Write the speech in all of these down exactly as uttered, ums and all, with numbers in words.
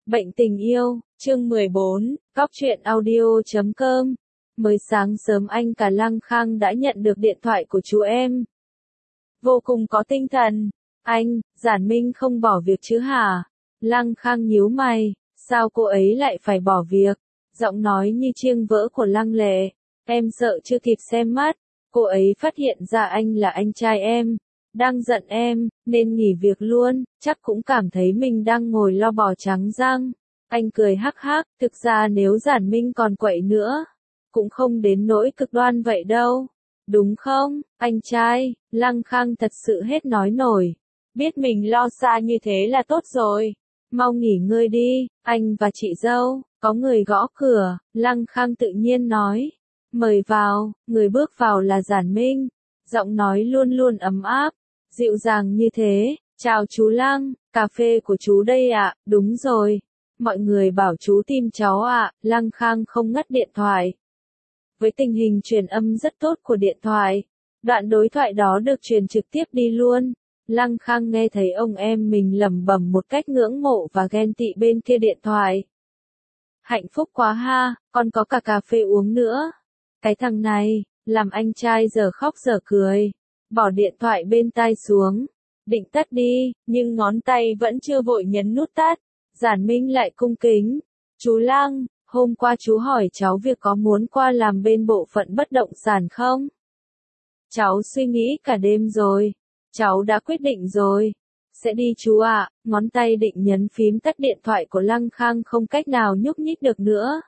Bệnh tình yêu, chương mười bốn, Cóc truyện audio chấm com. Mới sáng sớm anh cả Lăng Khang đã nhận được điện thoại của chú em. Vô cùng có tinh thần. Anh, Giản Minh không bỏ việc chứ hả? Lăng Khang nhíu mày, sao cô ấy lại phải bỏ việc? Giọng nói như chiêng vỡ của Lăng Lệ. Em sợ chưa kịp xem mắt, cô ấy phát hiện ra anh là anh trai em. Đang giận em, nên nghỉ việc luôn, chắc cũng cảm thấy mình đang ngồi lo bò trắng răng. Anh cười hắc hắc, thực ra nếu Giản Minh còn quậy nữa, cũng không đến nỗi cực đoan vậy đâu. Đúng không, anh trai? Lăng Khang thật sự hết nói nổi. Biết mình lo xa như thế là tốt rồi. Mau nghỉ ngơi đi, anh và chị dâu. Có người gõ cửa, Lăng Khang tự nhiên nói. Mời vào, người bước vào là Giản Minh. Giọng nói luôn luôn ấm áp, dịu dàng như thế. Chào chú Lăng, cà phê của chú đây ạ. Đúng rồi. Mọi người bảo chú tìm cháu ạ. Lăng Khang không ngắt điện thoại. Với tình hình truyền âm rất tốt của điện thoại, đoạn đối thoại đó được truyền trực tiếp đi luôn. Lăng Khang nghe thấy ông em mình lẩm bẩm một cách ngưỡng mộ và ghen tị bên kia điện thoại. Hạnh phúc quá ha, còn có cả cà phê uống nữa. Cái thằng này, làm anh trai giờ khóc giờ cười. Bỏ điện thoại bên tai xuống, định tắt đi, nhưng ngón tay vẫn chưa vội nhấn nút tắt. Giản Minh lại cung kính. Chú Lăng, hôm qua chú hỏi cháu việc có muốn qua làm bên bộ phận bất động sản không? Cháu suy nghĩ cả đêm rồi. Cháu đã quyết định rồi. Sẽ đi chú ạ. Ngón tay định nhấn phím tắt điện thoại của Lăng Khang không cách nào nhúc nhích được nữa.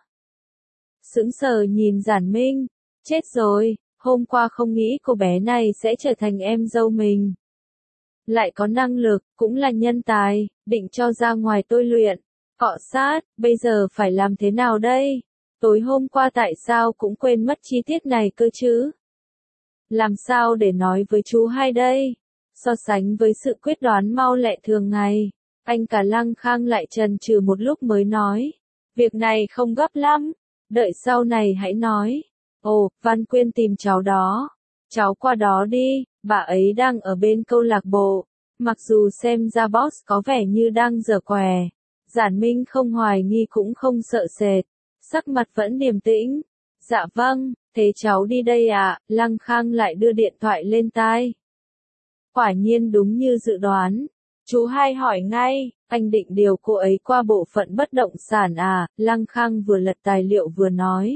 Sững sờ nhìn Giản Minh. Chết rồi, hôm qua không nghĩ cô bé này sẽ trở thành em dâu mình. Lại có năng lực, cũng là nhân tài, định cho ra ngoài tôi luyện. Cọ sát, bây giờ phải làm thế nào đây? Tối hôm qua tại sao cũng quên mất chi tiết này cơ chứ? Làm sao để nói với chú hay đây? So sánh với sự quyết đoán mau lẹ thường ngày, anh cả Lăng Khang lại chần chừ một lúc mới nói. Việc này không gấp lắm, đợi sau này hãy nói. Ồ, Văn Quyên tìm cháu đó. Cháu qua đó đi, bà ấy đang ở bên câu lạc bộ. Mặc dù xem ra boss có vẻ như đang giở què. Giản Minh không hoài nghi cũng không sợ sệt, sắc mặt vẫn điềm tĩnh. Dạ vâng, thế cháu đi đây ạ. Lăng Khang lại đưa điện thoại lên tai. Quả nhiên đúng như dự đoán. Chú hai hỏi ngay, anh định điều cô ấy qua bộ phận bất động sản à? Lăng Khang vừa lật tài liệu vừa nói.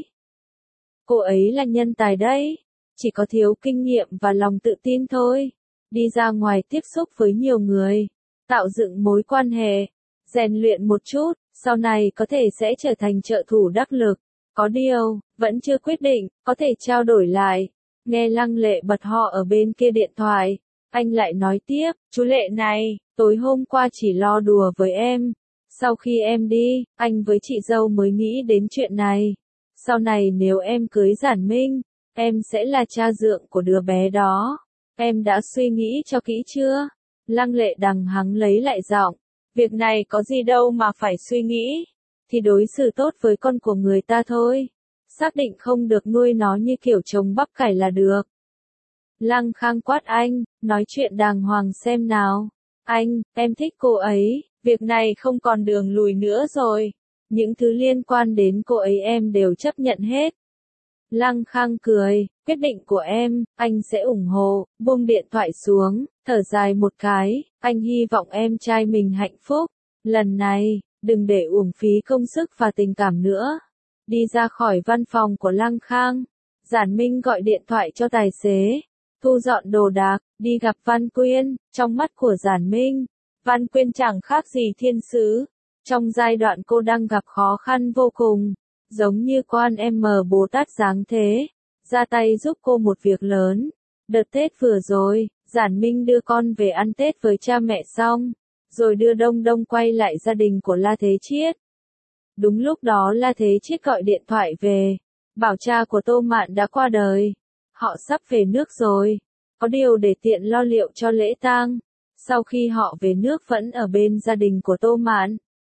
Cô ấy là nhân tài đấy, chỉ có thiếu kinh nghiệm và lòng tự tin thôi. Đi ra ngoài tiếp xúc với nhiều người, tạo dựng mối quan hệ, rèn luyện một chút, sau này có thể sẽ trở thành trợ thủ đắc lực. Có điều, vẫn chưa quyết định, có thể trao đổi lại. Nghe Lăng Lệ bật ho ở bên kia điện thoại, anh lại nói tiếp, chú Lệ này, tối hôm qua chỉ lo đùa với em. Sau khi em đi, anh với chị dâu mới nghĩ đến chuyện này. Sau này nếu em cưới Giản Minh, em sẽ là cha dượng của đứa bé đó. Em đã suy nghĩ cho kỹ chưa? Lăng Lệ đằng hắng lấy lại giọng. Việc này có gì đâu mà phải suy nghĩ. Thì đối xử tốt với con của người ta thôi. Xác định không được nuôi nó như kiểu trồng bắp cải là được. Lăng Khang quát anh, nói chuyện đàng hoàng xem nào. Anh, em thích cô ấy, việc này không còn đường lùi nữa rồi. Những thứ liên quan đến cô ấy em đều chấp nhận hết. Lăng Khang cười, quyết định của em, anh sẽ ủng hộ. Buông điện thoại xuống, thở dài một cái, anh hy vọng em trai mình hạnh phúc. Lần này, đừng để uổng phí công sức và tình cảm nữa. Đi ra khỏi văn phòng của Lăng Khang, Giản Minh gọi điện thoại cho tài xế. Thu dọn đồ đạc, đi gặp Văn Quyên. Trong mắt của Giản Minh, Văn Quyên chẳng khác gì thiên sứ. Trong giai đoạn cô đang gặp khó khăn vô cùng, giống như quan em mờ Bồ Tát giáng thế, ra tay giúp cô một việc lớn. Đợt Tết vừa rồi, Giản Minh đưa con về ăn Tết với cha mẹ xong, rồi đưa Đông Đông quay lại gia đình của La Thế Chiết. Đúng lúc đó La Thế Chiết gọi điện thoại về, bảo cha của Tô Mạn đã qua đời. Họ sắp về nước rồi, có điều để tiện lo liệu cho lễ tang. Sau khi họ về nước vẫn ở bên gia đình của Tô Mạn.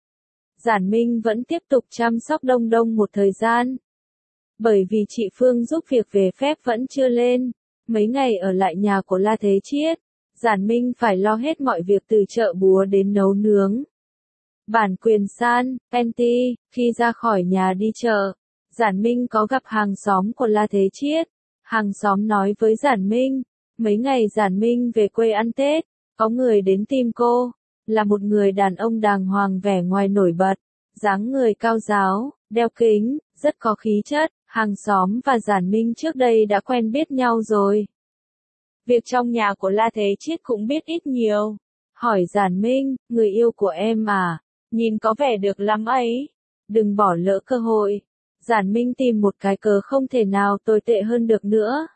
Giản Minh vẫn tiếp tục chăm sóc Đông Đông một thời gian. Bởi vì chị Phương giúp việc về phép vẫn chưa lên, mấy ngày ở lại nhà của La Thế Chiết, Giản Minh phải lo hết mọi việc từ chợ búa đến nấu nướng. Bản quyền san, em tê, khi ra khỏi nhà đi chợ, Giản Minh có gặp hàng xóm của La Thế Chiết. Hàng xóm nói với Giản Minh, mấy ngày Giản Minh về quê ăn Tết, có người đến tìm cô, là một người đàn ông đàng hoàng vẻ ngoài nổi bật, dáng người cao ráo, đeo kính, rất có khí chất. Hàng xóm và Giản Minh trước đây đã quen biết nhau rồi. Việc trong nhà của La Thế Chiết cũng biết ít nhiều. Hỏi Giản Minh, người yêu của em à, nhìn có vẻ được lắm ấy. Đừng bỏ lỡ cơ hội. Giản Minh tìm một cái cớ không thể nào tồi tệ hơn được nữa.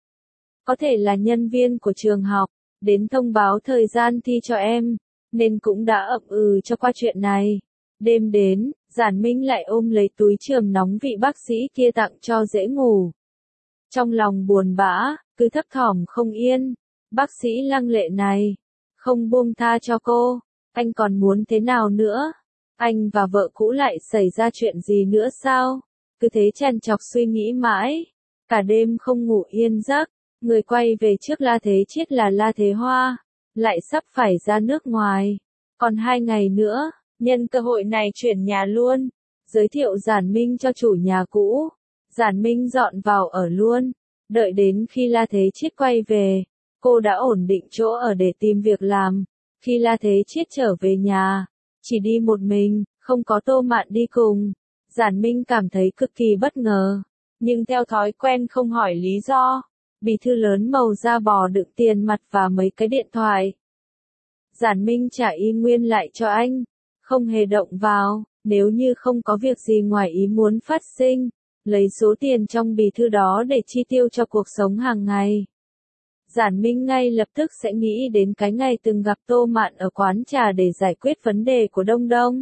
Có thể là nhân viên của trường học, đến thông báo thời gian thi cho em, nên cũng đã ậm ừ cho qua chuyện này. Đêm đến, Giản Minh lại ôm lấy túi chườm nóng vị bác sĩ kia tặng cho dễ ngủ. Trong lòng buồn bã, cứ thấp thỏm không yên. Bác sĩ lăng lệ này, không buông tha cho cô, anh còn muốn thế nào nữa? Anh và vợ cũ lại xảy ra chuyện gì nữa sao? Cứ thế trằn trọc suy nghĩ mãi, cả đêm không ngủ yên giấc. Người quay về trước La Thế Chiết là La Thế Hoa, lại sắp phải ra nước ngoài. Còn hai ngày nữa, nhân cơ hội này chuyển nhà luôn, giới thiệu Giản Minh cho chủ nhà cũ. Giản Minh dọn vào ở luôn, đợi đến khi La Thế Chiết quay về, cô đã ổn định chỗ ở để tìm việc làm. Khi La Thế Chiết trở về nhà, chỉ đi một mình, không có Tô Mạn đi cùng. Giản Minh cảm thấy cực kỳ bất ngờ, nhưng theo thói quen không hỏi lý do. Bì thư lớn màu da bò đựng tiền mặt và mấy cái điện thoại. Giản Minh trả y nguyên lại cho anh, không hề động vào, nếu như không có việc gì ngoài ý muốn phát sinh, lấy số tiền trong bì thư đó để chi tiêu cho cuộc sống hàng ngày. Giản Minh ngay lập tức sẽ nghĩ đến cái ngày từng gặp Tô Mạn ở quán trà để giải quyết vấn đề của Đông Đông.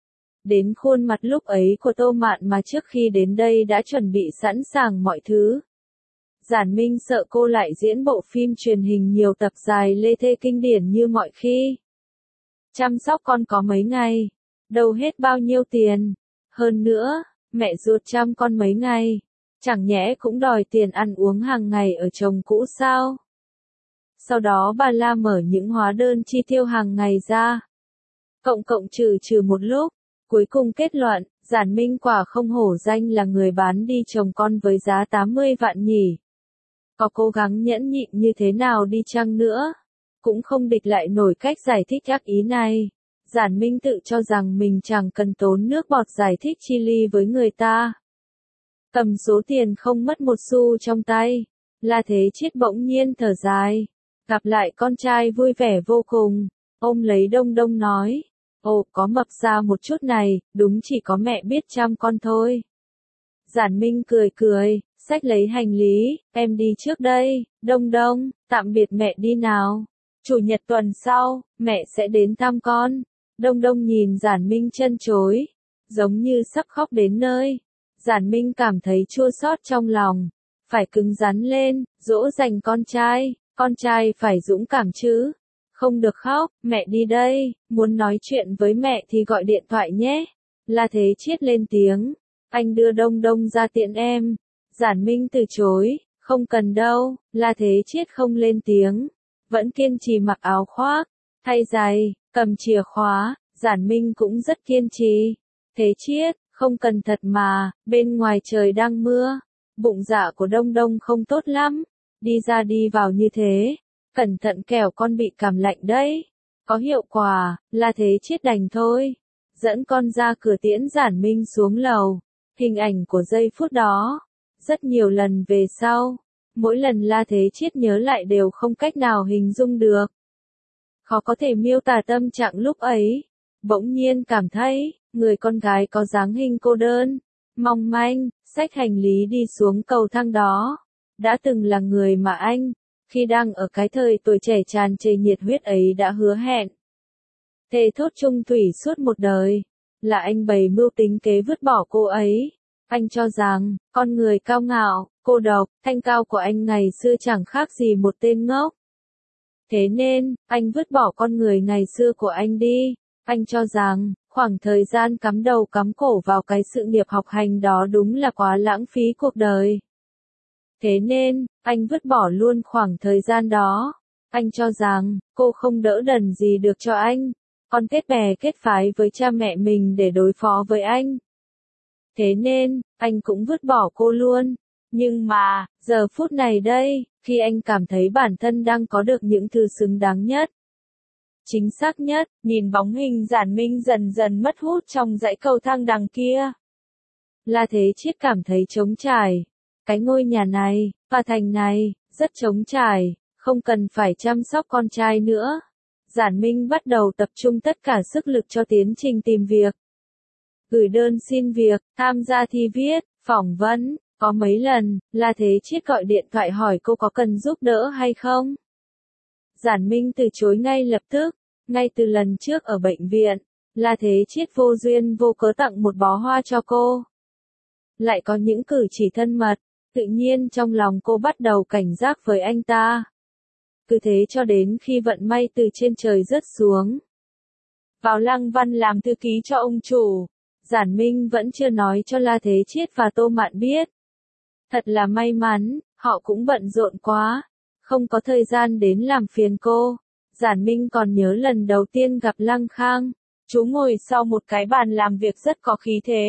Đến khuôn mặt lúc ấy của Tô Mạn mà trước khi đến đây đã chuẩn bị sẵn sàng mọi thứ. Giản Minh sợ cô lại diễn bộ phim truyền hình nhiều tập dài lê thê kinh điển như mọi khi. Chăm sóc con có mấy ngày, đâu hết bao nhiêu tiền. Hơn nữa, mẹ ruột chăm con mấy ngày, chẳng nhẽ cũng đòi tiền ăn uống hàng ngày ở chồng cũ sao? Sau đó bà la mở những hóa đơn chi tiêu hàng ngày ra. Cộng cộng trừ trừ một lúc, cuối cùng kết luận, Giản Minh quả không hổ danh là người bán đi chồng con với giá tám mươi vạn nhỉ. Có cố gắng nhẫn nhịn như thế nào đi chăng nữa, cũng không địch lại nổi cách giải thích ác ý này. Giản Minh tự cho rằng mình chẳng cần tốn nước bọt giải thích chi ly với người ta. Cầm số tiền không mất một xu trong tay, La Thế Chiết bỗng nhiên thở dài. Gặp lại con trai vui vẻ vô cùng, ôm lấy Đông Đông nói, ồ có mập ra một chút này, đúng chỉ có mẹ biết chăm con thôi. Giản Minh cười cười, xách lấy hành lý, em đi trước đây, Đông Đông, tạm biệt mẹ đi nào. Chủ nhật tuần sau, mẹ sẽ đến thăm con. Đông Đông nhìn Giản Minh trân trối, giống như sắp khóc đến nơi. Giản Minh cảm thấy chua xót trong lòng, phải cứng rắn lên, dỗ dành con trai, con trai phải dũng cảm chứ. Không được khóc, mẹ đi đây, muốn nói chuyện với mẹ thì gọi điện thoại nhé. La Thế Chiết lên tiếng, anh đưa Đông Đông ra tiện em. Giản Minh từ chối, không cần đâu. La Thế Chiết không lên tiếng, vẫn kiên trì mặc áo khoác, thay giày, cầm chìa khóa. Giản Minh cũng rất kiên trì. Thế Chiết, không cần thật mà, bên ngoài trời đang mưa, bụng dạ của Đông Đông không tốt lắm, đi ra đi vào như thế, cẩn thận kẻo con bị cảm lạnh đấy. Có hiệu quả, La Thế Chiết đành thôi, dẫn con ra cửa tiễn Giản Minh xuống lầu. Hình ảnh của giây phút đó, rất nhiều lần về sau, mỗi lần La Thế Chiết nhớ lại đều không cách nào hình dung được. Khó có thể miêu tả tâm trạng lúc ấy, bỗng nhiên cảm thấy, người con gái có dáng hình cô đơn, mong manh, xách hành lý đi xuống cầu thang đó, đã từng là người mà anh, khi đang ở cái thời tuổi trẻ tràn trề nhiệt huyết ấy đã hứa hẹn. Thề thốt chung thủy suốt một đời, là anh bày mưu tính kế vứt bỏ cô ấy. Anh cho rằng, con người cao ngạo, cô độc, thanh cao của anh ngày xưa chẳng khác gì một tên ngốc. Thế nên, anh vứt bỏ con người ngày xưa của anh đi. Anh cho rằng, khoảng thời gian cắm đầu cắm cổ vào cái sự nghiệp học hành đó đúng là quá lãng phí cuộc đời. Thế nên, anh vứt bỏ luôn khoảng thời gian đó. Anh cho rằng, cô không đỡ đần gì được cho anh. con kết bè kết phái với cha mẹ mình để đối phó với anh. Thế nên, anh cũng vứt bỏ cô luôn. Nhưng mà, giờ phút này đây, khi anh cảm thấy bản thân đang có được những thứ xứng đáng nhất, chính xác nhất, nhìn bóng hình Giản Minh dần dần mất hút trong dãy cầu thang đằng kia. La Thế Chiết cảm thấy trống trải. Cái ngôi nhà này, và thành này, rất trống trải, không cần phải chăm sóc con trai nữa. Giản Minh bắt đầu tập trung tất cả sức lực cho tiến trình tìm việc. Gửi đơn xin việc, tham gia thi viết, phỏng vấn, có mấy lần, La Thế Chiết gọi điện thoại hỏi cô có cần giúp đỡ hay không. Giản Minh từ chối ngay lập tức, ngay từ lần trước ở bệnh viện, La Thế Chiết vô duyên vô cớ tặng một bó hoa cho cô. Lại có những cử chỉ thân mật, tự nhiên trong lòng cô bắt đầu cảnh giác với anh ta. Cứ thế cho đến khi vận may từ trên trời rớt xuống. Vào Lăng Văn làm thư ký cho ông chủ, Giản Minh vẫn chưa nói cho La Thế Chiết và Tô Mạn biết. Thật là may mắn, họ cũng bận rộn quá, không có thời gian đến làm phiền cô. Giản Minh còn nhớ lần đầu tiên gặp Lăng Khang, chú ngồi sau một cái bàn làm việc rất có khí thế.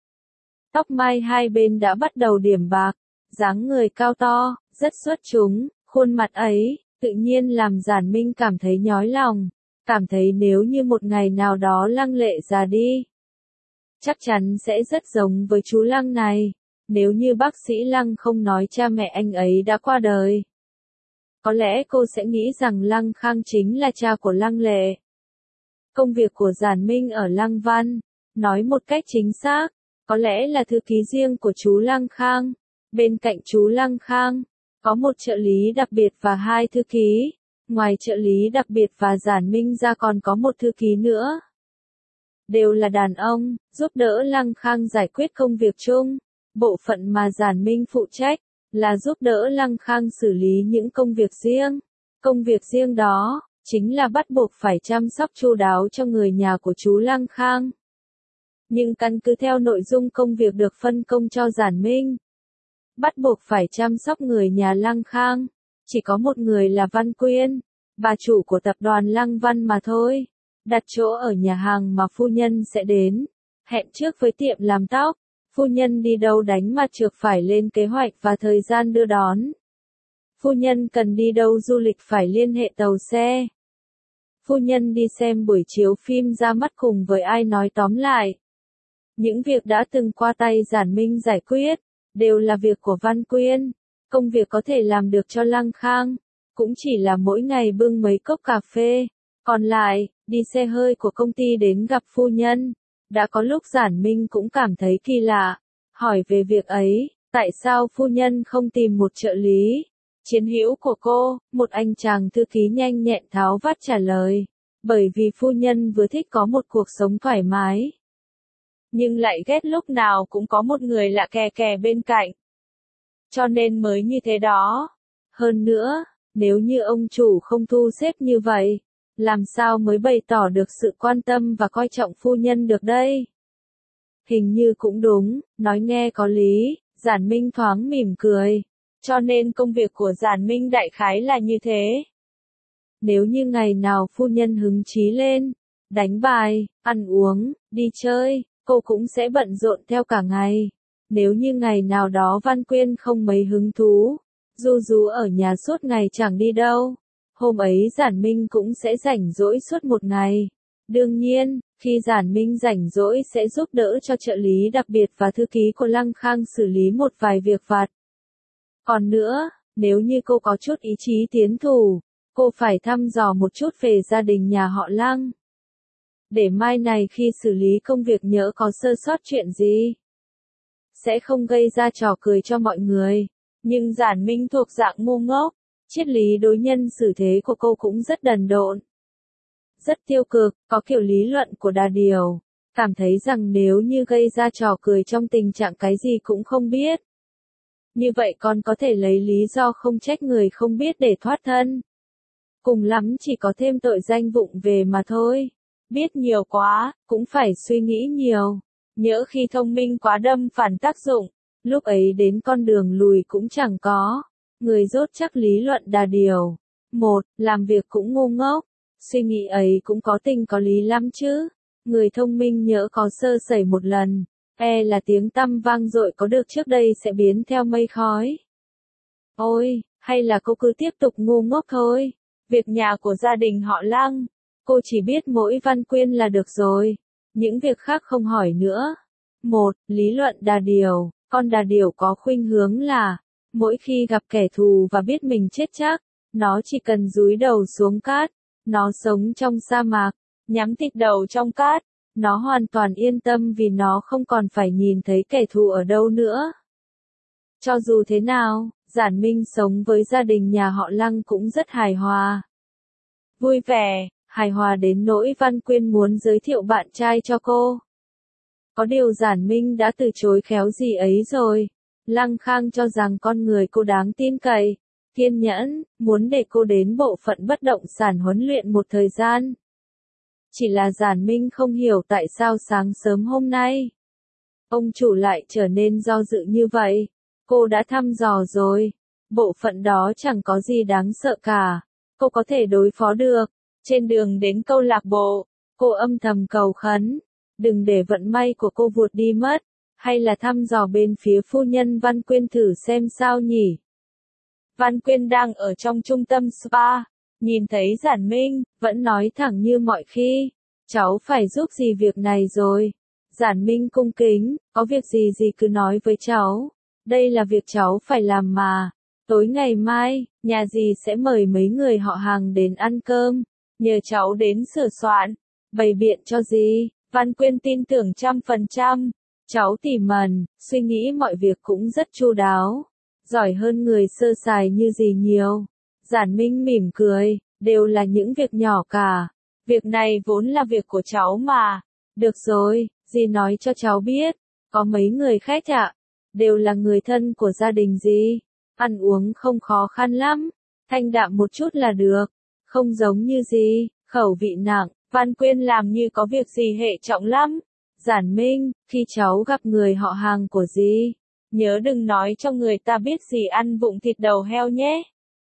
Tóc mai hai bên đã bắt đầu điểm bạc, dáng người cao to, rất xuất chúng, khuôn mặt ấy, tự nhiên làm Giản Minh cảm thấy nhói lòng, cảm thấy nếu như một ngày nào đó Lăng Lệ già đi, chắc chắn sẽ rất giống với chú Lăng này, nếu như bác sĩ Lăng không nói cha mẹ anh ấy đã qua đời. Có lẽ cô sẽ nghĩ rằng Lăng Khang chính là cha của Lăng Lệ. Công việc của Giản Minh ở Lăng Văn, nói một cách chính xác, có lẽ là thư ký riêng của chú Lăng Khang. Bên cạnh chú Lăng Khang, có một trợ lý đặc biệt và hai thư ký. Ngoài trợ lý đặc biệt và Giản Minh ra còn có một thư ký nữa. Đều là đàn ông, giúp đỡ Lăng Khang giải quyết công việc chung. Bộ phận mà Giản Minh phụ trách là giúp đỡ Lăng Khang xử lý những công việc riêng. Công việc riêng đó chính là bắt buộc phải chăm sóc chu đáo cho người nhà của chú Lăng Khang. Nhưng căn cứ theo nội dung công việc được phân công cho Giản Minh, bắt buộc phải chăm sóc người nhà Lăng Khang, chỉ có một người là Văn Quyên, bà chủ của tập đoàn Lăng Văn mà thôi. Đặt chỗ ở nhà hàng mà phu nhân sẽ đến, hẹn trước với tiệm làm tóc, phu nhân đi đâu đánh mặt trược phải lên kế hoạch và thời gian đưa đón. Phu nhân cần đi đâu du lịch phải liên hệ tàu xe. Phu nhân đi xem buổi chiếu phim ra mắt cùng với ai nói tóm lại. Những việc đã từng qua tay Giản Minh giải quyết, đều là việc của Văn Quyên. Công việc có thể làm được cho Lăng Khang, cũng chỉ là mỗi ngày bưng mấy cốc cà phê. Còn lại, đi xe hơi của công ty đến gặp phu nhân. Đã có lúc Giản Minh cũng cảm thấy kỳ lạ, hỏi về việc ấy, tại sao phu nhân không tìm một trợ lý? Chiến hữu của cô, một anh chàng thư ký nhanh nhẹn tháo vát trả lời, bởi vì phu nhân vừa thích có một cuộc sống thoải mái, nhưng lại ghét lúc nào cũng có một người lạ kè kè bên cạnh. Cho nên mới như thế đó. Hơn nữa, nếu như ông chủ không thu xếp như vậy, làm sao mới bày tỏ được sự quan tâm và coi trọng phu nhân được đây? Hình như cũng đúng, nói nghe có lý, Giản Minh thoáng mỉm cười. Cho nên công việc của Giản Minh đại khái là như thế. Nếu như ngày nào phu nhân hứng chí lên, đánh bài, ăn uống, đi chơi, cô cũng sẽ bận rộn theo cả ngày. Nếu như ngày nào đó Văn Quyên không mấy hứng thú, ru rú ở nhà suốt ngày chẳng đi đâu, hôm ấy Giản Minh cũng sẽ rảnh rỗi suốt một ngày. Đương nhiên, khi Giản Minh rảnh rỗi sẽ giúp đỡ cho trợ lý đặc biệt và thư ký của Lăng Khang xử lý một vài việc vặt. Còn nữa, nếu như cô có chút ý chí tiến thủ, cô phải thăm dò một chút về gia đình nhà họ Lăng. Để mai này khi xử lý công việc nhỡ có sơ sót chuyện gì, sẽ không gây ra trò cười cho mọi người. Nhưng Giản Minh thuộc dạng ngu ngốc, triết lý đối nhân xử thế của cô cũng rất đần độn. Rất tiêu cực, có kiểu lý luận của đà điểu, cảm thấy rằng nếu như gây ra trò cười trong tình trạng cái gì cũng không biết, như vậy còn có thể lấy lý do không trách người không biết để thoát thân. Cùng lắm chỉ có thêm tội danh vụng về mà thôi. Biết nhiều quá, cũng phải suy nghĩ nhiều. Nhỡ khi thông minh quá đâm phản tác dụng, lúc ấy đến con đường lùi cũng chẳng có. Người dốt chắc lý luận đà điểu. Một, làm việc cũng ngu ngốc. Suy nghĩ ấy cũng có tình có lý lắm chứ. Người thông minh nhỡ có sơ sẩy một lần, e là tiếng tăm vang dội có được trước đây sẽ biến theo mây khói. Ôi, hay là cô cứ tiếp tục ngu ngốc thôi. Việc nhà của gia đình họ Lăng, cô chỉ biết mỗi Văn Quyên là được rồi. Những việc khác không hỏi nữa. Một, lý luận đà điểu. Con đà điểu có khuynh hướng là, mỗi khi gặp kẻ thù và biết mình chết chắc, nó chỉ cần dúi đầu xuống cát. Nó sống trong sa mạc, nhắm tịt đầu trong cát. Nó hoàn toàn yên tâm vì nó không còn phải nhìn thấy kẻ thù ở đâu nữa. Cho dù thế nào, Giản Minh sống với gia đình nhà họ Lăng cũng rất hài hòa. Vui vẻ, hài hòa đến nỗi Văn Quyên muốn giới thiệu bạn trai cho cô. Có điều Giản Minh đã từ chối khéo gì ấy rồi. Lăng Khang cho rằng con người cô đáng tin cậy, kiên nhẫn, muốn để cô đến bộ phận bất động sản huấn luyện một thời gian. Chỉ là Giản Minh không hiểu tại sao sáng sớm hôm nay, ông chủ lại trở nên do dự như vậy. Cô đã thăm dò rồi, bộ phận đó chẳng có gì đáng sợ cả, cô có thể đối phó được. Trên đường đến câu lạc bộ, cô âm thầm cầu khấn, đừng để vận may của cô vụt đi mất, hay là thăm dò bên phía phu nhân Văn Quyên thử xem sao nhỉ. Văn Quyên đang ở trong trung tâm spa, nhìn thấy Giản Minh, vẫn nói thẳng như mọi khi, cháu phải giúp gì việc này rồi. Giản Minh cung kính, có việc gì gì cứ nói với cháu, đây là việc cháu phải làm mà. Tối ngày mai, nhà dì sẽ mời mấy người họ hàng đến ăn cơm, nhờ cháu đến sửa soạn, bày biện cho dì. Văn Quyên tin tưởng trăm phần trăm, cháu tỉ mẩn, suy nghĩ mọi việc cũng rất chu đáo, giỏi hơn người sơ sài như dì nhiều. Giản Minh mỉm cười, đều là những việc nhỏ cả, việc này vốn là việc của cháu mà. Được rồi, dì nói cho cháu biết, có mấy người khách ạ, đều là người thân của gia đình dì, ăn uống không khó khăn lắm, thanh đạm một chút là được, không giống như dì, khẩu vị nặng. Văn Quyên làm như có việc gì hệ trọng lắm. Giản Minh, khi cháu gặp người họ hàng của dì, nhớ đừng nói cho người ta biết dì ăn vụng thịt đầu heo nhé.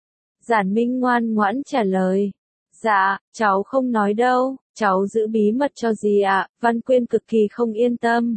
Giản Minh ngoan ngoãn trả lời. Dạ, cháu không nói đâu, cháu giữ bí mật cho dì ạ. Văn Quyên cực kỳ không yên tâm.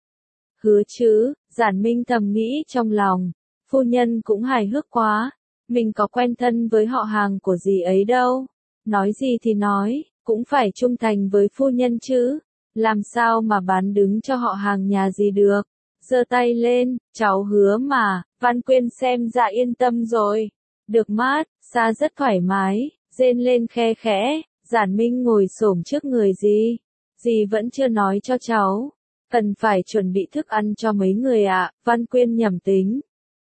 Hứa chứ, Giản Minh thầm nghĩ trong lòng. Phu nhân cũng hài hước quá, mình có quen thân với họ hàng của dì ấy đâu. Nói gì thì nói, cũng phải trung thành với phu nhân chứ, làm sao mà bán đứng cho họ hàng nhà gì được. Giơ tay lên, cháu hứa mà. Văn Quyên xem ra yên tâm rồi. Được mát, xa rất thoải mái, rên lên khe khẽ. Giản Minh ngồi xổm trước người dì. Dì vẫn chưa nói cho cháu, cần phải chuẩn bị thức ăn cho mấy người ạ. Văn Quyên nhẩm tính.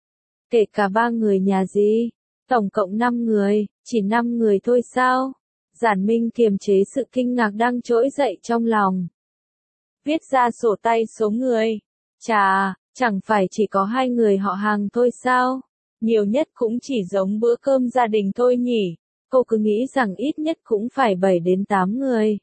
Kể cả ba người nhà dì, tổng cộng năm người, chỉ năm người thôi sao? Giản Minh kiềm chế sự kinh ngạc đang trỗi dậy trong lòng. Viết ra sổ tay số người. Chà, chẳng phải chỉ có hai người họ hàng thôi sao? Nhiều nhất cũng chỉ giống bữa cơm gia đình thôi nhỉ? Cô cứ nghĩ rằng ít nhất cũng phải bảy đến tám người.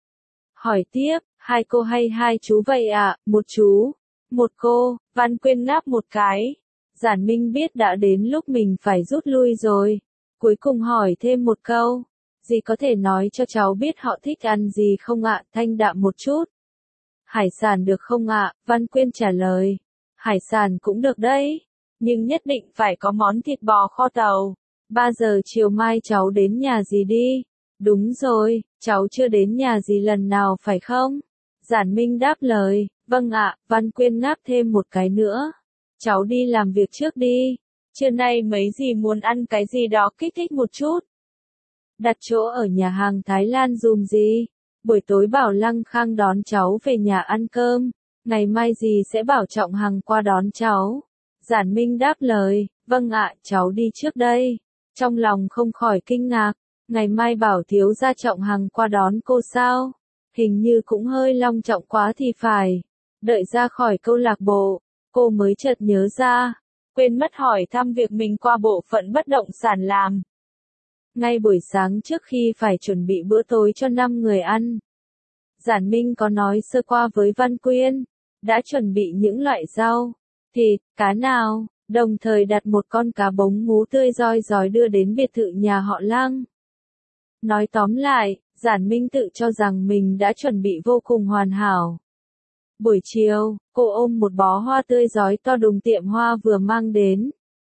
Hỏi tiếp, hai cô hay hai chú vậy ạ? Một chú, một cô. Văn Quyên ngáp một cái. Giản Minh biết đã đến lúc mình phải rút lui rồi. Cuối cùng hỏi thêm một câu. Dì có thể nói cho cháu biết họ thích ăn gì không ạ? Thanh đạm một chút. Hải sản được không ạ? Văn Quyên trả lời. Hải sản cũng được đấy, nhưng nhất định phải có món thịt bò kho tàu. Ba giờ chiều mai cháu đến nhà dì đi. Đúng rồi, cháu chưa đến nhà dì lần nào phải không? Giản Minh đáp lời. Vâng ạ. Văn Quyên ngáp thêm một cái nữa. Cháu đi làm việc trước đi. Trưa nay mấy dì muốn ăn cái gì đó kích thích một chút. Đặt chỗ ở nhà hàng Thái Lan dùm dì. Buổi tối bảo Lăng Khang đón cháu về nhà ăn cơm. Ngày mai dì sẽ bảo Trọng Hằng qua đón cháu. Giản Minh đáp lời. Vâng ạ, cháu đi trước đây. Trong lòng không khỏi kinh ngạc. Ngày mai bảo thiếu gia Trọng Hằng qua đón cô sao? Hình như cũng hơi long trọng quá thì phải. Đợi ra khỏi câu lạc bộ, cô mới chợt nhớ ra. Quên mất hỏi thăm việc mình qua bộ phận bất động sản làm. Ngay buổi sáng trước khi phải chuẩn bị bữa tối cho năm người ăn, Giản Minh có nói sơ qua với Văn Quyên, đã chuẩn bị những loại rau, thịt, cá nào, đồng thời đặt một con cá bống ngú tươi roi rói đưa đến biệt thự nhà họ Lăng. Nói tóm lại, Giản Minh tự cho rằng mình đã chuẩn bị vô cùng hoàn hảo. Buổi chiều, cô ôm một bó hoa tươi rói to đùng tiệm hoa vừa mang đến.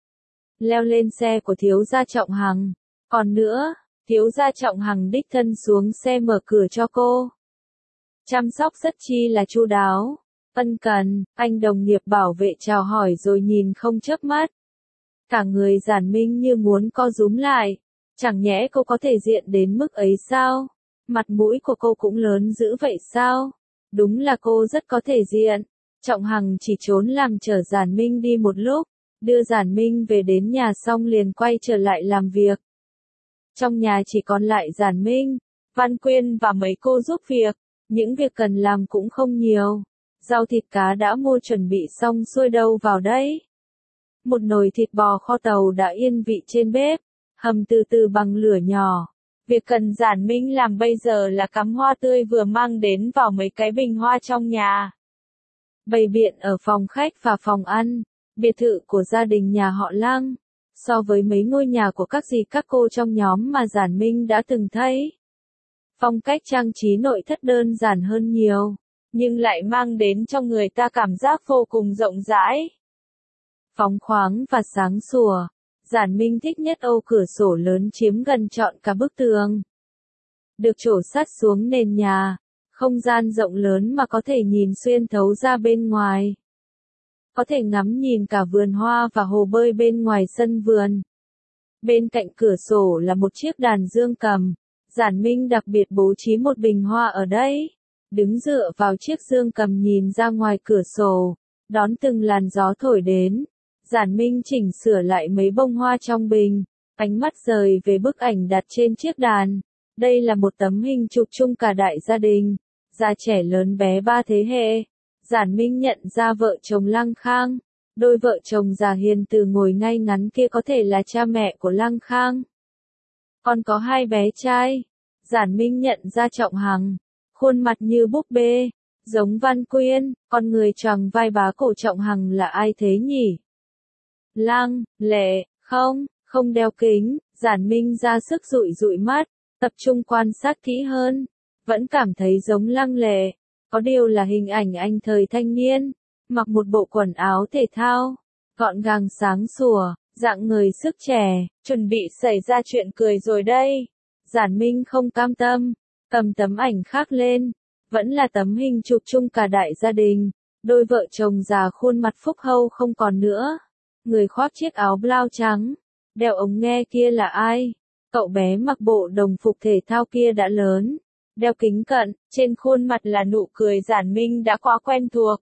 Leo lên xe của thiếu gia Trọng Hằng. Còn nữa, thiếu gia Trọng Hằng đích thân xuống xe mở cửa cho cô. Chăm sóc rất chi là chu đáo. Ân cần, anh đồng nghiệp bảo vệ chào hỏi rồi nhìn không chớp mắt. Cả người Giản Minh như muốn co rúm lại. Chẳng nhẽ cô có thể diện đến mức ấy sao? Mặt mũi của cô cũng lớn dữ vậy sao? Đúng là cô rất có thể diện. Trọng Hằng chỉ trốn làm chở Giản Minh đi một lúc, đưa Giản Minh về đến nhà xong liền quay trở lại làm việc. Trong nhà chỉ còn lại Giản Minh, Văn Quyên và mấy cô giúp việc, những việc cần làm cũng không nhiều. Rau thịt cá đã mua chuẩn bị xong xuôi đâu vào đấy. Một nồi thịt bò kho tàu đã yên vị trên bếp, hầm từ từ bằng lửa nhỏ. Việc cần Giản Minh làm bây giờ là cắm hoa tươi vừa mang đến vào mấy cái bình hoa trong nhà. Bày biện ở phòng khách và phòng ăn, biệt thự của gia đình nhà họ Lăng, so với mấy ngôi nhà của các dì các cô trong nhóm mà Giản Minh đã từng thấy. Phong cách trang trí nội thất đơn giản hơn nhiều, nhưng lại mang đến cho người ta cảm giác vô cùng rộng rãi, phóng khoáng và sáng sủa. Giản Minh thích nhất ô cửa sổ lớn chiếm gần trọn cả bức tường. Được trổ sắt xuống nền nhà, không gian rộng lớn mà có thể nhìn xuyên thấu ra bên ngoài. Có thể ngắm nhìn cả vườn hoa và hồ bơi bên ngoài sân vườn. Bên cạnh cửa sổ là một chiếc đàn dương cầm. Giản Minh đặc biệt bố trí một bình hoa ở đây. Đứng dựa vào chiếc dương cầm nhìn ra ngoài cửa sổ, đón từng làn gió thổi đến. Giản Minh chỉnh sửa lại mấy bông hoa trong bình, ánh mắt rời về bức ảnh đặt trên chiếc đàn. Đây là một tấm hình chụp chung cả đại gia đình, già trẻ lớn bé ba thế hệ. Giản Minh nhận ra vợ chồng Lăng Khang, đôi vợ chồng già hiền từ ngồi ngay ngắn kia có thể là cha mẹ của Lăng Khang. Còn có hai bé trai. Giản Minh nhận ra Trọng Hằng, khuôn mặt như búp bê, giống Văn Quyên, con người choàng vai bá cổ Trọng Hằng là ai thế nhỉ? Lăng, Lệ, không, không đeo kính. Giản Minh ra sức dụi dụi mắt, tập trung quan sát kỹ hơn, vẫn cảm thấy giống Lăng Lệ. Có điều là hình ảnh anh thời thanh niên, mặc một bộ quần áo thể thao, gọn gàng sáng sủa, dạng người sức trẻ, chuẩn bị xảy ra chuyện cười rồi đây. Giản Minh không cam tâm, cầm tấm ảnh khác lên, vẫn là tấm hình chụp chung cả đại gia đình, đôi vợ chồng già khuôn mặt phúc hậu không còn nữa. Người khoác chiếc áo blau trắng, đeo ống nghe kia là ai? Cậu bé mặc bộ đồng phục thể thao kia đã lớn, đeo kính cận, trên khuôn mặt là nụ cười Giản Minh đã quá quen thuộc.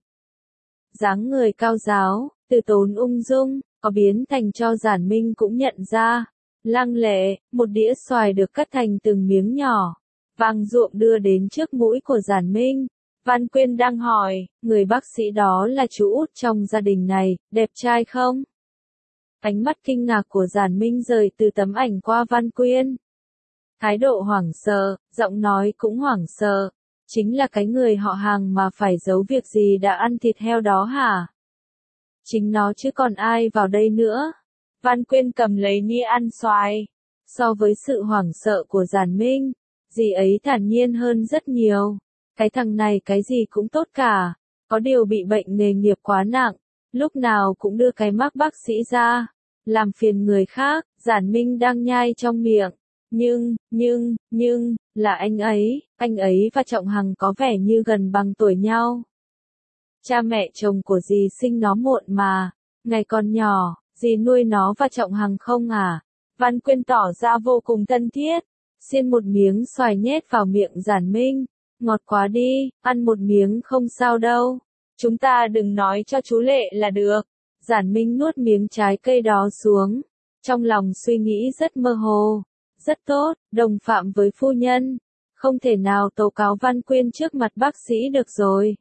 Dáng người cao ráo, từ tốn ung dung, có biến thành cho Giản Minh cũng nhận ra. Lăng Lệ, một đĩa xoài được cắt thành từng miếng nhỏ, vàng ruộm đưa đến trước mũi của Giản Minh. Văn Quyên đang hỏi, người bác sĩ đó là chú út trong gia đình này, đẹp trai không? Ánh mắt kinh ngạc của Giản Minh rời từ tấm ảnh qua Văn Quyên. Thái độ hoảng sợ, giọng nói cũng hoảng sợ. Chính là cái người họ Hàng mà phải giấu việc gì đã ăn thịt heo đó hả? Chính nó chứ còn ai vào đây nữa? Văn Quyên cầm lấy nĩa ăn xoài. So với sự hoảng sợ của Giản Minh, dì ấy thản nhiên hơn rất nhiều. Cái thằng này cái gì cũng tốt cả, có điều bị bệnh nghề nghiệp quá nặng, lúc nào cũng đưa cái mác bác sĩ ra, làm phiền người khác. Giản Minh đang nhai trong miệng, nhưng, nhưng, nhưng, là anh ấy, anh ấy và Trọng Hằng có vẻ như gần bằng tuổi nhau. Cha mẹ chồng của dì sinh nó muộn mà, ngày còn nhỏ, dì nuôi nó và Trọng Hằng không à? Văn Quyên tỏ ra vô cùng thân thiết, xiên một miếng xoài nhét vào miệng Giản Minh. Ngọt quá đi, ăn một miếng không sao đâu. Chúng ta đừng nói cho chú Lệ là được. Giản Minh nuốt miếng trái cây đó xuống. Trong lòng suy nghĩ rất mơ hồ. Rất tốt, đồng phạm với phu nhân. Không thể nào tố cáo Văn Quyên trước mặt bác sĩ được rồi.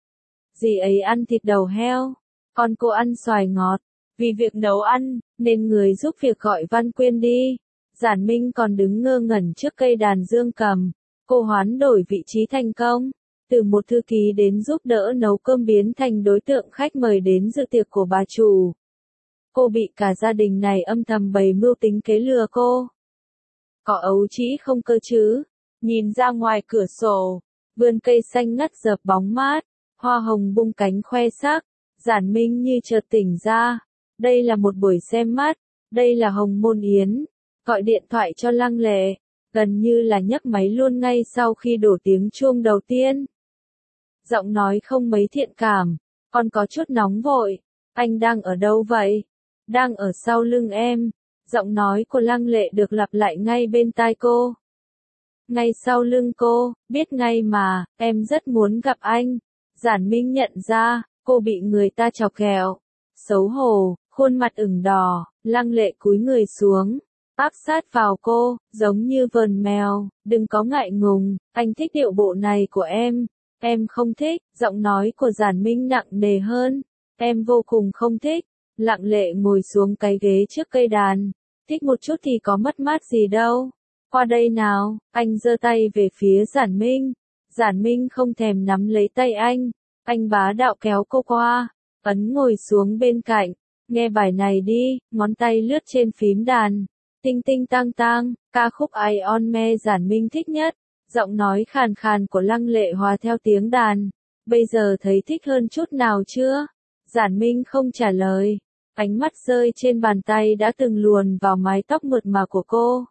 Dì ấy ăn thịt đầu heo, còn cô ăn xoài ngọt. Vì việc nấu ăn, nên người giúp việc gọi Văn Quyên đi. Giản Minh còn đứng ngơ ngẩn trước cây đàn dương cầm. Cô hoán đổi vị trí thành công, từ một thư ký đến giúp đỡ nấu cơm biến thành đối tượng khách mời đến dự tiệc của bà chủ. Cô bị cả gia đình này âm thầm bày mưu tính kế lừa cô. Có ấu trĩ không cơ chứ? nhìn ra ngoài cửa sổ, vườn cây xanh ngắt dợp bóng mát, hoa hồng bung cánh khoe sắc, Giản Minh như chợt tỉnh ra, đây là một buổi xem mắt, đây là Hồng Môn Yến, gọi điện thoại cho Lăng Lệ, gần như là nhấc máy luôn ngay sau khi đổ tiếng chuông đầu tiên. Giọng nói không mấy thiện cảm, còn có chút nóng vội, anh đang ở đâu vậy? Đang ở sau lưng em, giọng nói của Lăng Lệ được lặp lại ngay bên tai cô. Ngay sau lưng cô, biết ngay mà, em rất muốn gặp anh. Giản Minh nhận ra, cô bị người ta chọc ghẹo. Xấu hổ, khuôn mặt ửng đỏ, Lăng Lệ cúi người xuống, áp sát vào cô, giống như vờn mèo, đừng có ngại ngùng, anh thích điệu bộ này của em. Em không thích, giọng nói của Giản Minh nặng nề hơn. Em vô cùng không thích. Lặng Lệ ngồi xuống cái ghế trước cây đàn. Thích một chút thì có mất mát gì đâu. Qua đây nào, anh giơ tay về phía Giản Minh. Giản Minh không thèm nắm lấy tay anh. Anh bá đạo kéo cô qua, ấn ngồi xuống bên cạnh. Nghe bài này đi, ngón tay lướt trên phím đàn. Tinh tinh tang tang, ca khúc I On Me Giản Minh thích nhất. Giọng nói khàn khàn của Lăng Lệ hòa theo tiếng đàn. Bây giờ thấy thích hơn chút nào chưa? Giản Minh không trả lời. Ánh mắt rơi trên bàn tay đã từng luồn vào mái tóc mượt mà của cô.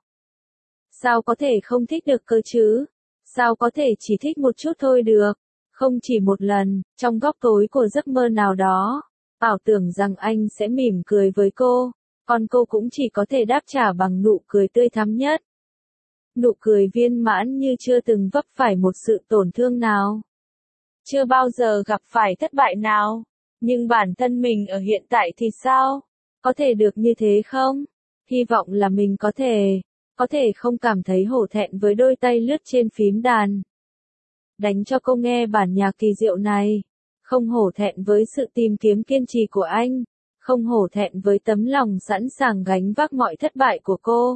Sao có thể không thích được cơ chứ? Sao có thể chỉ thích một chút thôi được? Không chỉ một lần, trong góc tối của giấc mơ nào đó, ảo tưởng rằng anh sẽ mỉm cười với cô, còn cô cũng chỉ có thể đáp trả bằng nụ cười tươi thắm nhất. Nụ cười viên mãn như chưa từng vấp phải một sự tổn thương nào. Chưa bao giờ gặp phải thất bại nào. Nhưng bản thân mình ở hiện tại thì sao? Có thể được như thế không? Hy vọng là mình có thể, có thể không cảm thấy hổ thẹn với đôi tay lướt trên phím đàn. Đánh cho cô nghe bản nhạc kỳ diệu này. Không hổ thẹn với sự tìm kiếm kiên trì của anh. Không hổ thẹn với tấm lòng sẵn sàng gánh vác mọi thất bại của cô.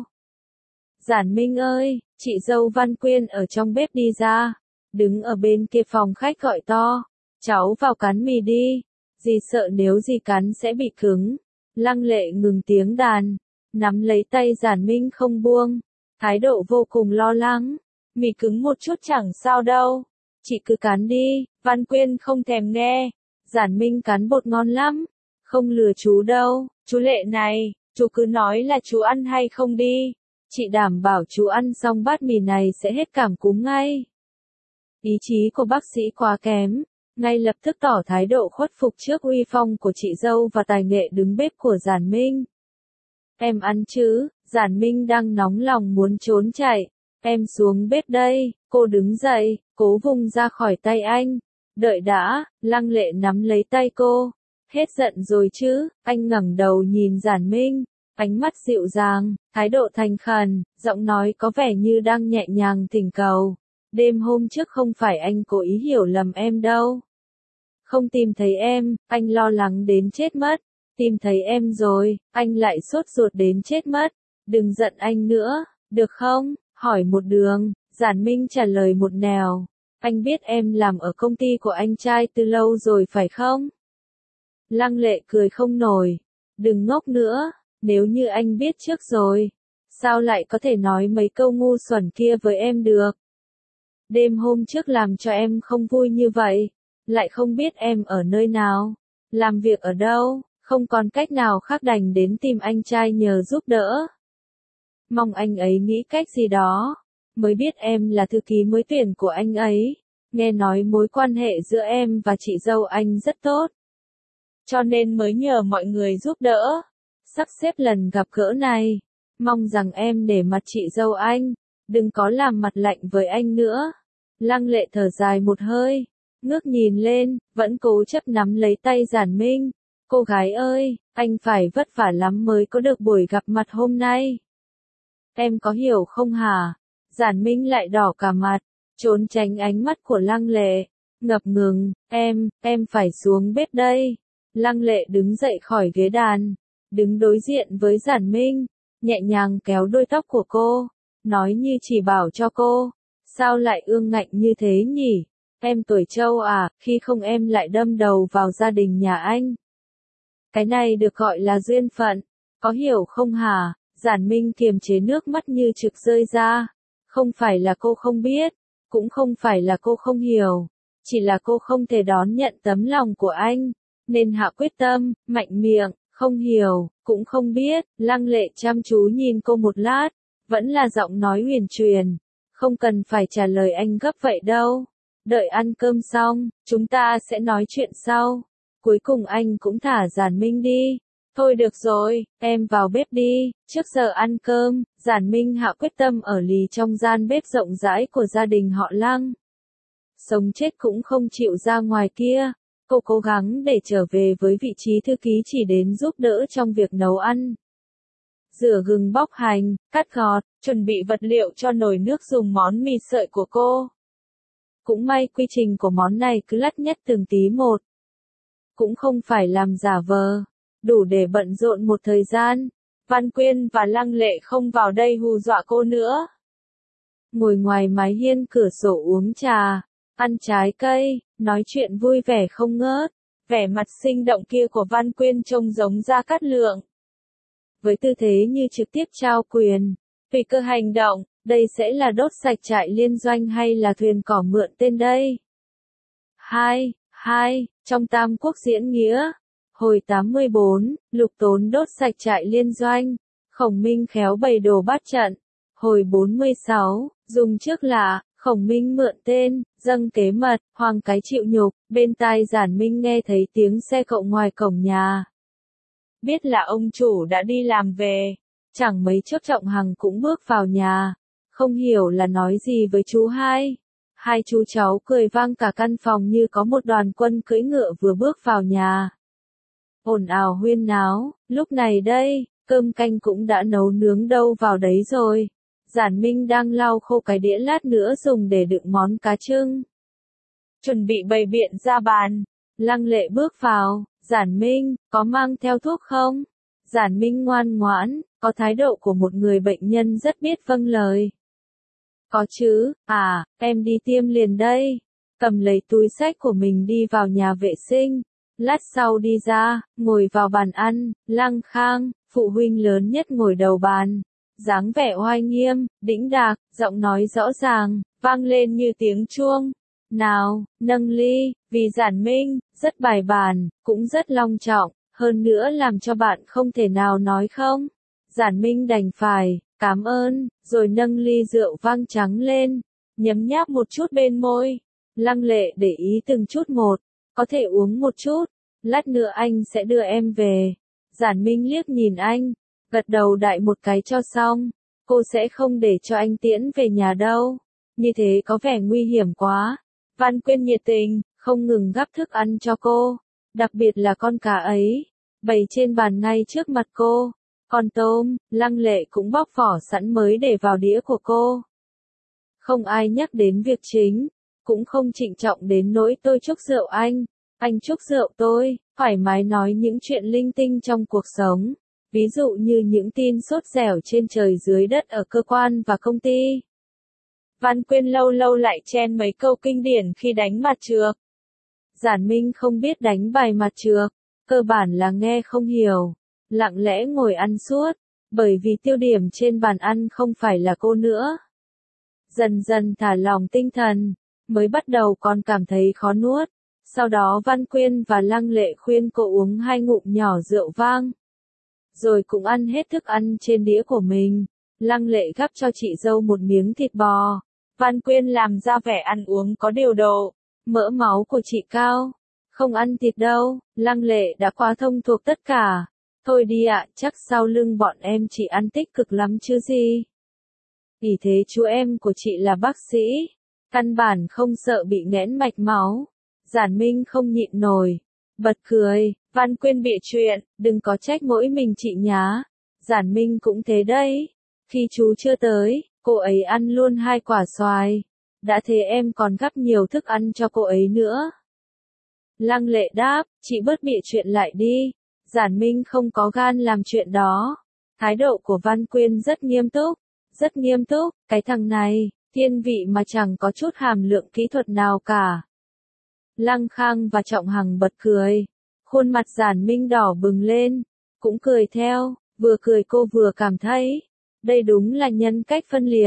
Giản Minh ơi, chị dâu Văn Quyên ở trong bếp đi ra. Đứng ở bên kia phòng khách gọi to. Cháu vào cán mì đi. Dì sợ nếu dì cắn sẽ bị cứng. Lăng Lệ ngừng tiếng đàn, nắm lấy tay Giản Minh không buông, thái độ vô cùng lo lắng. Mì cứng một chút chẳng sao đâu, chị cứ cắn đi. Văn Quyên không thèm nghe. Giản Minh cắn bột ngon lắm, không lừa chú đâu. Chú Lệ này, chú cứ nói là chú ăn hay không đi. Chị đảm bảo chú ăn xong bát mì này sẽ hết cảm cúm ngay. Ý chí của bác sĩ quá kém. Ngay lập tức tỏ thái độ khuất phục trước uy phong của chị dâu và tài nghệ đứng bếp của Giản Minh. Em ăn chứ? Giản Minh đang nóng lòng muốn trốn chạy. Em xuống bếp đây. Cô đứng dậy, cố vùng ra khỏi tay anh. Đợi đã, Lăng Lệ nắm lấy tay cô. Hết giận rồi chứ? Anh ngẩng đầu nhìn Giản Minh, ánh mắt dịu dàng, thái độ thành khẩn, giọng nói có vẻ như đang nhẹ nhàng thỉnh cầu. Đêm hôm trước không phải anh cố ý hiểu lầm em đâu. Không tìm thấy em, anh lo lắng đến chết mất. Tìm thấy em rồi, anh lại sốt ruột đến chết mất. Đừng giận anh nữa, được không? Hỏi một đường, Giản Minh trả lời một nẻo. Anh biết em làm ở công ty của anh trai từ lâu rồi phải không? Lăng Lệ cười không nổi. Đừng ngốc nữa, nếu như anh biết trước rồi, sao lại có thể nói mấy câu ngu xuẩn kia với em được? Đêm hôm trước làm cho em không vui như vậy, lại không biết em ở nơi nào, làm việc ở đâu, không còn cách nào khác đành đến tìm anh trai nhờ giúp đỡ. Mong anh ấy nghĩ cách gì đó, mới biết em là thư ký mới tuyển của anh ấy, nghe nói mối quan hệ giữa em và chị dâu anh rất tốt. Cho nên mới nhờ mọi người giúp đỡ, sắp xếp lần gặp gỡ này, mong rằng em để mặt chị dâu anh, đừng có làm mặt lạnh với anh nữa. Lăng Lệ thở dài một hơi, ngước nhìn lên, vẫn cố chấp nắm lấy tay Giản Minh. Cô gái ơi, anh phải vất vả lắm mới có được buổi gặp mặt hôm nay. Em có hiểu không hả? Giản Minh lại đỏ cả mặt, trốn tránh ánh mắt của Lăng Lệ, ngập ngừng, em, em phải xuống bếp đây. Lăng Lệ đứng dậy khỏi ghế đàn, đứng đối diện với Giản Minh, nhẹ nhàng kéo đuôi tóc của cô, nói như chỉ bảo cho cô. Sao lại ương ngạnh như thế nhỉ? Em tuổi trâu à, khi không em lại đâm đầu vào gia đình nhà anh. Cái này được gọi là duyên phận, có hiểu không hả? Giản Minh kiềm chế nước mắt như trực rơi ra. Không phải là cô không biết, cũng không phải là cô không hiểu, chỉ là cô không thể đón nhận tấm lòng của anh, nên hạ quyết tâm, mạnh miệng, không hiểu, cũng không biết. Lăng Lệ chăm chú nhìn cô một lát, vẫn là giọng nói huyền truyền, không cần phải trả lời anh gấp vậy đâu. Đợi ăn cơm xong, chúng ta sẽ nói chuyện sau. Cuối cùng anh cũng thả Giản Minh đi. Thôi được rồi, em vào bếp đi. Trước giờ ăn cơm, Giản Minh hạ quyết tâm ở lì trong gian bếp rộng rãi của gia đình họ Lăng. Sống chết cũng không chịu ra ngoài kia. Cô cố gắng để trở về với vị trí thư ký chỉ đến giúp đỡ trong việc nấu ăn. Rửa gừng bóc hành, cắt gọt, chuẩn bị vật liệu cho nồi nước dùng món mì sợi của cô. Cũng may quy trình của món này cứ lắt nhắt từng tí một. Cũng không phải làm giả vờ, đủ để bận rộn một thời gian. Văn Quyên và Lăng Lệ không vào đây hù dọa cô nữa. Ngồi ngoài mái hiên cửa sổ uống trà, ăn trái cây, nói chuyện vui vẻ không ngớt. Vẻ mặt sinh động kia của Văn Quyên trông giống Gia Cát Lượng. Với tư thế như trực tiếp trao quyền, tùy cơ hành động, đây sẽ là đốt sạch trại liên doanh hay là thuyền cỏ mượn tên đây? Hai, hai, trong Tam Quốc diễn nghĩa, hồi tám mươi bốn, Lục Tốn đốt sạch trại liên doanh, Khổng Minh khéo bày đồ bát trận, hồi bốn mươi sáu, dùng trước lạ, Khổng Minh mượn tên, dâng kế mật, Hoàng cái chịu nhục, bên tai Giản Minh nghe thấy tiếng xe cộ ngoài cổng nhà. Biết là ông chủ đã đi làm về, chẳng mấy chốc Trọng Hằng cũng bước vào nhà, không hiểu là nói gì với chú hai. Hai chú cháu cười vang cả căn phòng như có một đoàn quân cưỡi ngựa vừa bước vào nhà. Ồn ào huyên náo, lúc này đây, cơm canh cũng đã nấu nướng đâu vào đấy rồi. Giản Minh đang lau khô cái đĩa lát nữa dùng để đựng món cá trưng. Chuẩn bị bày biện ra bàn, Lăng Lệ bước vào, Giản Minh, có mang theo thuốc không? Giản Minh ngoan ngoãn, có thái độ của một người bệnh nhân rất biết vâng lời. Có chứ, à, em đi tiêm liền đây. Cầm lấy túi xách của mình đi vào nhà vệ sinh. Lát sau đi ra, ngồi vào bàn ăn, Lăng Khang, phụ huynh lớn nhất ngồi đầu bàn. Dáng vẻ oai nghiêm, đĩnh đạc, giọng nói rõ ràng, vang lên như tiếng chuông. Nào, nâng ly, vì Giản Minh, rất bài bản, cũng rất long trọng, hơn nữa làm cho bạn không thể nào nói không. Giản Minh đành phải, cảm ơn, rồi nâng ly rượu vang trắng lên, nhấm nháp một chút bên môi. Lăng Lệ để ý từng chút một, có thể uống một chút, lát nữa anh sẽ đưa em về. Giản Minh liếc nhìn anh, gật đầu đại một cái cho xong, cô sẽ không để cho anh tiễn về nhà đâu, như thế có vẻ nguy hiểm quá. Văn Quyên nhiệt tình, không ngừng gắp thức ăn cho cô, đặc biệt là con cá ấy, bày trên bàn ngay trước mặt cô. Còn tôm, Lăng Lệ cũng bóc vỏ sẵn mới để vào đĩa của cô. Không ai nhắc đến việc chính, cũng không trịnh trọng đến nỗi tôi chúc rượu anh, anh chúc rượu tôi, thoải mái nói những chuyện linh tinh trong cuộc sống, ví dụ như những tin sốt dẻo trên trời dưới đất ở cơ quan và công ty. Văn Quyên lâu lâu lại chen mấy câu kinh điển khi đánh mặt trược. Giản Minh không biết đánh bài mặt trược, cơ bản là nghe không hiểu, lặng lẽ ngồi ăn suốt, bởi vì tiêu điểm trên bàn ăn không phải là cô nữa. Dần dần thả lỏng tinh thần, mới bắt đầu còn cảm thấy khó nuốt, sau đó Văn Quyên và Lăng Lệ khuyên cô uống hai ngụm nhỏ rượu vang. Rồi cũng ăn hết thức ăn trên đĩa của mình, Lăng Lệ gắp cho chị dâu một miếng thịt bò. Văn Quyên làm ra vẻ ăn uống có điều độ, mỡ máu của chị cao, không ăn thịt đâu. Lăng Lệ đã quá thông thuộc tất cả. Thôi đi ạ, chắc sau lưng bọn em chị ăn tích cực lắm chứ gì. Vì thế chú em của chị là bác sĩ, căn bản không sợ bị nghẽn mạch máu. Giản Minh không nhịn nổi, bật cười. Văn Quyên bịa chuyện, đừng có trách mỗi mình chị nhá. Giản Minh cũng thế đấy. Khi chú chưa tới, cô ấy ăn luôn hai quả xoài. Đã thế em còn gắp nhiều thức ăn cho cô ấy nữa. Lăng Lệ đáp, chị bớt bịa chuyện lại đi. Giản Minh không có gan làm chuyện đó. Thái độ của Văn Quyên rất nghiêm túc, rất nghiêm túc, cái thằng này, thiên vị mà chẳng có chút hàm lượng kỹ thuật nào cả. Lăng Khang và Trọng Hằng bật cười, khuôn mặt Giản Minh đỏ bừng lên, cũng cười theo, vừa cười cô vừa cảm thấy, đây đúng là nhân cách phân liệt,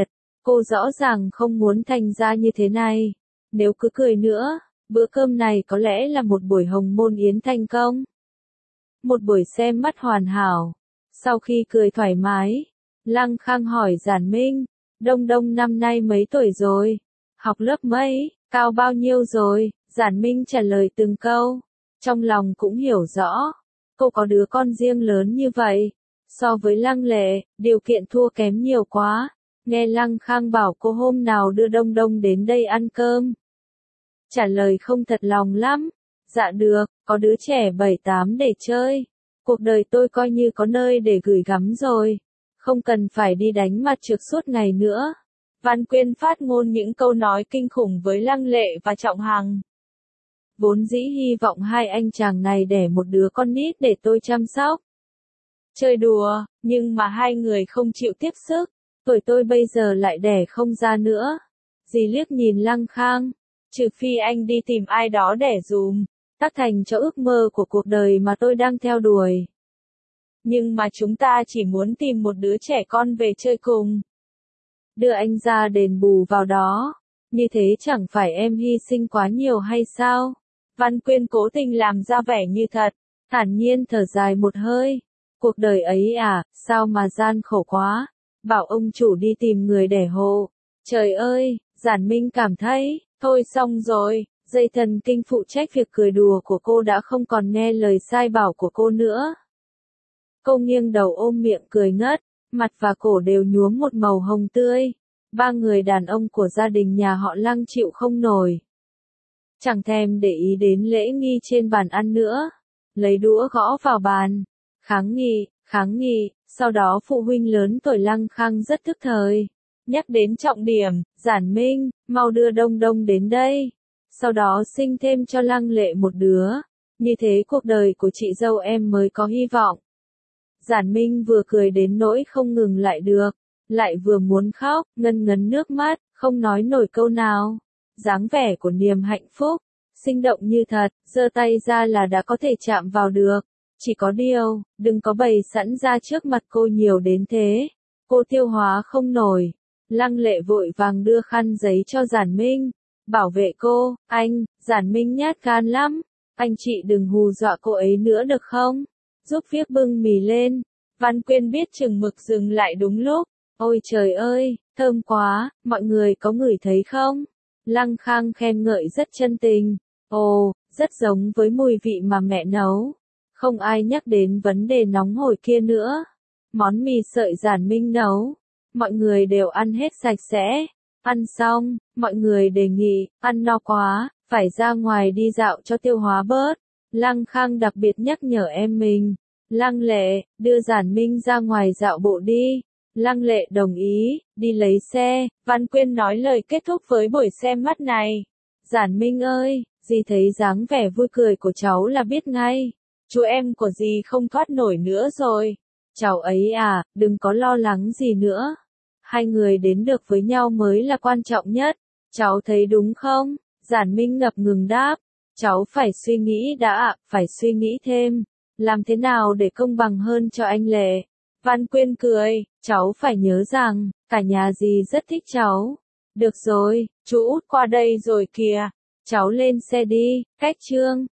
Cô rõ ràng không muốn thành ra như thế này. Nếu cứ cười nữa, bữa cơm này có lẽ là một buổi hồng môn yến thành công. Một buổi xem mắt hoàn hảo. Sau khi cười thoải mái, Lăng Khang hỏi Giản Minh, Đông Đông năm nay mấy tuổi rồi? Học lớp mấy? Cao bao nhiêu rồi? Giản Minh trả lời từng câu. Trong lòng cũng hiểu rõ, cô có đứa con riêng lớn như vậy. So với Lăng Lệ, điều kiện thua kém nhiều quá. Nghe Lăng Khang bảo cô hôm nào đưa Đông Đông đến đây ăn cơm. Trả lời không thật lòng lắm. Dạ được, có đứa trẻ bảy tám để chơi. Cuộc đời tôi coi như có nơi để gửi gắm rồi. Không cần phải đi đánh mặt trược suốt ngày nữa. Văn Quyên phát ngôn những câu nói kinh khủng với Lăng Lệ và Trọng Hằng. Vốn dĩ hy vọng hai anh chàng này đẻ một đứa con nít để tôi chăm sóc. Chơi đùa, nhưng mà hai người không chịu tiếp sức. Tuổi tôi bây giờ lại đẻ không ra nữa. Dì liếc nhìn Lăng Khang. Trừ phi anh đi tìm ai đó đẻ dùm. Tác thành cho ước mơ của cuộc đời mà tôi đang theo đuổi. Nhưng mà chúng ta chỉ muốn tìm một đứa trẻ con về chơi cùng. Đưa anh ra đền bù vào đó. Như thế chẳng phải em hy sinh quá nhiều hay sao? Văn Quyên cố tình làm ra vẻ như thật. Thản nhiên thở dài một hơi. Cuộc đời ấy à, sao mà gian khổ quá. Bảo ông chủ đi tìm người đẻ hộ. Trời ơi, Giản Minh cảm thấy, thôi xong rồi. Dây thần kinh phụ trách việc cười đùa của cô đã không còn nghe lời sai bảo của cô nữa. Cô nghiêng đầu ôm miệng cười ngất, mặt và cổ đều nhuốm một màu hồng tươi. Ba người đàn ông của gia đình nhà họ Lăng chịu không nổi. Chẳng thèm để ý đến lễ nghi trên bàn ăn nữa. Lấy đũa gõ vào bàn. Kháng nghị, kháng nghị, sau đó phụ huynh lớn tuổi Lăng Khang rất tức thời. Nhắc đến trọng điểm, Giản Minh, mau đưa Đông Đông đến đây. Sau đó sinh thêm cho Lăng Lệ một đứa. Như thế cuộc đời của chị dâu em mới có hy vọng. Giản Minh vừa cười đến nỗi không ngừng lại được. Lại vừa muốn khóc, ngân ngấn nước mắt, không nói nổi câu nào. Dáng vẻ của niềm hạnh phúc, sinh động như thật, giơ tay ra là đã có thể chạm vào được. Chỉ có điều, đừng có bày sẵn ra trước mặt cô nhiều đến thế. Cô tiêu hóa không nổi. Lăng Lệ vội vàng đưa khăn giấy cho Giản Minh. Bảo vệ cô, anh, Giản Minh nhát gan lắm. Anh chị đừng hù dọa cô ấy nữa được không? Giúp việc bưng mì lên. Văn Quyên biết chừng mực dừng lại đúng lúc. Ôi trời ơi, thơm quá, mọi người có ngửi thấy không? Lăng Khang khen ngợi rất chân tình. Ồ, rất giống với mùi vị mà mẹ nấu. Không ai nhắc đến vấn đề nóng hổi kia nữa. Món mì sợi Giản Minh nấu. Mọi người đều ăn hết sạch sẽ. Ăn xong, mọi người đề nghị, ăn no quá, phải ra ngoài đi dạo cho tiêu hóa bớt. Lăng Khang đặc biệt nhắc nhở em mình. Lăng Lệ, đưa Giản Minh ra ngoài dạo bộ đi. Lăng Lệ đồng ý, đi lấy xe. Văn Quyên nói lời kết thúc với buổi xem mắt này. Giản Minh ơi, dì thấy dáng vẻ vui cười của cháu là biết ngay. Chú em của dì không thoát nổi nữa rồi. Cháu ấy à, đừng có lo lắng gì nữa. Hai người đến được với nhau mới là quan trọng nhất. Cháu thấy đúng không? Giản Minh ngập ngừng đáp. Cháu phải suy nghĩ đã, phải suy nghĩ thêm. Làm thế nào để công bằng hơn cho anh Lệ? Văn Quyên cười, cháu phải nhớ rằng, cả nhà dì rất thích cháu. Được rồi, chú út qua đây rồi kìa. Cháu lên xe đi, cách Trương.